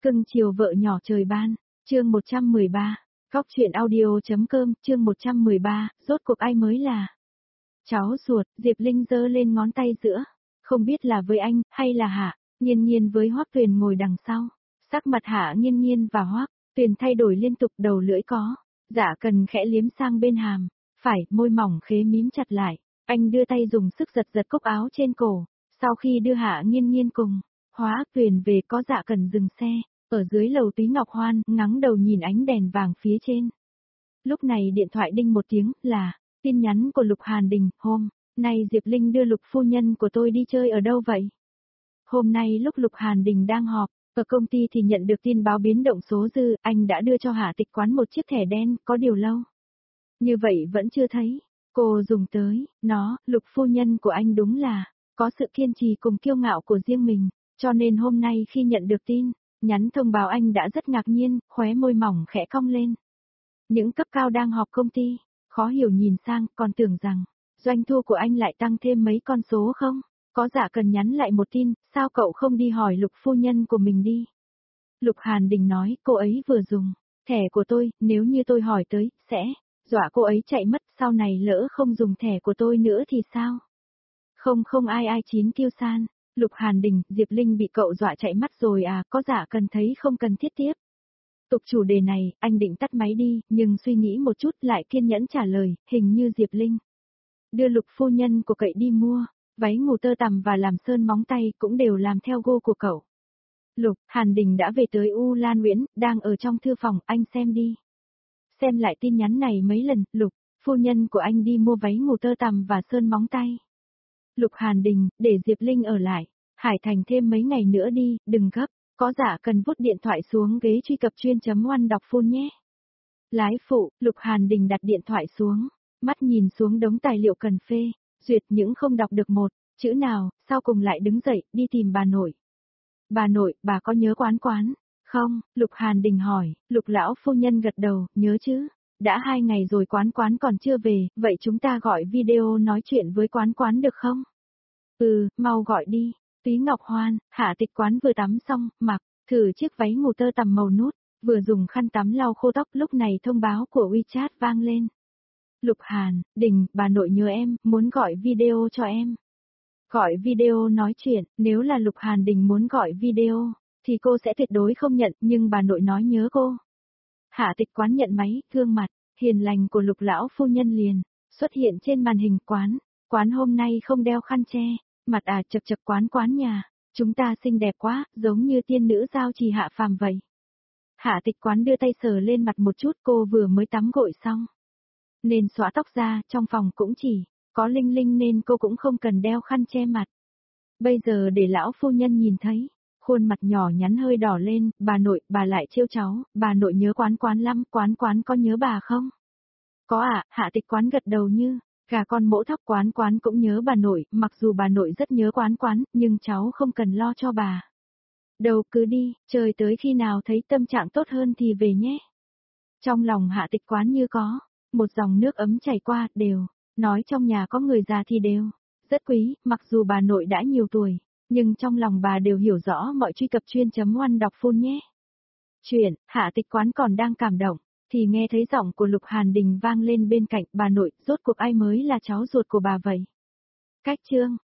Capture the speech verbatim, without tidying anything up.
Cưng chiều vợ nhỏ trời ban, chương một trăm mười ba, Cóc truyện audio.com, chương một trăm mười ba, rốt cuộc ai mới là cháu ruột. Diệp Linh giơ lên ngón tay giữa, không biết là với anh, hay là Hạ, Nhiên Nhiên với Hoắc Tuyền ngồi đằng sau. Sắc mặt Hạ Nhiên Nhiên và Hoắc Tuyền thay đổi liên tục, đầu lưỡi có, Dạ Cần khẽ liếm sang bên hàm, phải, môi mỏng khế mím chặt lại, anh đưa tay dùng sức giật giật cúc áo trên cổ. Sau khi đưa Hạ Nhiên Nhiên cùng Hoắc Tuyền về, có Dạ Cần dừng xe, ở dưới lầu Túy Ngọc Hoan, ngắng đầu nhìn ánh đèn vàng phía trên. Lúc này điện thoại đinh một tiếng, là tin nhắn của Lục Hàn Đình. Hôm nay Diệp Linh đưa Lục phu nhân của tôi đi chơi ở đâu vậy? Hôm nay lúc Lục Hàn Đình đang họp ở công ty thì nhận được tin báo biến động số dư, anh đã đưa cho Hạ Tịch Quán một chiếc thẻ đen, có điều lâu như vậy vẫn chưa thấy cô dùng tới nó. Lục phu nhân của anh đúng là có sự kiên trì cùng kiêu ngạo của riêng mình, cho nên hôm nay khi nhận được tin nhắn thông báo, anh đã rất ngạc nhiên, khóe môi mỏng khẽ cong lên. Những cấp cao đang họp công ty, khó hiểu nhìn sang, còn tưởng rằng doanh thu của anh lại tăng thêm mấy con số không? Có Dạ Cần nhắn lại một tin, sao cậu không đi hỏi Lục phu nhân của mình đi? Lục Hàn Đình nói, cô ấy vừa dùng thẻ của tôi, nếu như tôi hỏi tới, sẽ dọa cô ấy chạy mất, sau này lỡ không dùng thẻ của tôi nữa thì sao? Không không ai ai chín kiêu san. Lục Hàn Đình, Diệp Linh bị cậu dọa chạy mất rồi à? Có Dạ Cần thấy không cần thiết tiếp tục chủ đề này, anh định tắt máy đi, nhưng suy nghĩ một chút lại kiên nhẫn trả lời, hình như Diệp Linh đưa Lục phu nhân của cậu đi mua váy ngủ tơ tằm và làm sơn móng tay, cũng đều làm theo gu của cậu. Lục Hàn Đình đã về tới U Lan Nguyễn, đang ở trong thư phòng, anh xem đi. Xem lại tin nhắn này mấy lần, Lục phu nhân của anh đi mua váy ngủ tơ tằm và sơn móng tay. Lục Hàn Đình, để Diệp Linh ở lại Hải Thành thêm mấy ngày nữa đi, đừng gấp. Có Dạ Cần vút điện thoại xuống ghế truy cập chuyên chấm oăn đọc phone nhé. Lái phụ. Lục Hàn Đình đặt điện thoại xuống, mắt nhìn xuống đống tài liệu cần phê duyệt, những không đọc được một chữ nào, sau cùng lại đứng dậy, đi tìm bà nội. Bà nội, bà có nhớ Quán Quán không? Lục Hàn Đình hỏi. Lục lão phu nhân gật đầu, nhớ chứ. Đã hai ngày rồi Quán Quán còn chưa về, vậy chúng ta gọi video nói chuyện với Quán Quán được không? Ừ, mau gọi đi. Túy Ngọc Hoan, Hạ Tịch Quán vừa tắm xong, mặc thử chiếc váy ngủ tơ tằm màu nút, vừa dùng khăn tắm lau khô tóc, lúc này thông báo của WeChat vang lên. Lục Hàn Đình, bà nội nhớ em, muốn gọi video cho em. Gọi video nói chuyện, nếu là Lục Hàn Đình muốn gọi video, thì cô sẽ tuyệt đối không nhận, nhưng bà nội nói nhớ cô. Hạ Tịch Quán nhận máy, gương mặt hiền lành của Lục lão phu nhân liền xuất hiện trên màn hình. Quán, Quán hôm nay không đeo khăn che mặt à? Chật chật, Quán Quán nhà chúng ta xinh đẹp quá, giống như tiên nữ giao trì hạ phàm vậy. Hạ Tịch Quán đưa tay sờ lên mặt một chút, cô vừa mới tắm gội xong nên xõa tóc ra, trong phòng cũng chỉ có Linh Linh nên cô cũng không cần đeo khăn che mặt. Bây giờ để lão phu nhân nhìn thấy, khuôn mặt nhỏ nhắn hơi đỏ lên. Bà nội, bà lại trêu cháu, bà nội nhớ Quán Quán lắm, Quán Quán có nhớ bà không? Có ạ. À, Hạ Tịch Quán gật đầu như gà con mổ thóc. Quán Quán cũng nhớ bà nội, mặc dù bà nội rất nhớ Quán Quán, nhưng cháu không cần lo cho bà. Đâu, cứ đi, trời tới khi nào thấy tâm trạng tốt hơn thì về nhé. Trong lòng Hạ Tịch Quán như có một dòng nước ấm chảy qua, đều nói trong nhà có người già thì đều rất quý, mặc dù bà nội đã nhiều tuổi, nhưng trong lòng bà đều hiểu rõ mọi. Truy cập chuyên chấm oăn đọc phone nhé. Chuyện, Hạ Tịch Quán còn đang cảm động, thì nghe thấy giọng của Lục Hàn Đình vang lên bên cạnh. Bà nội, rốt cuộc ai mới là cháu ruột của bà vậy? Cách chương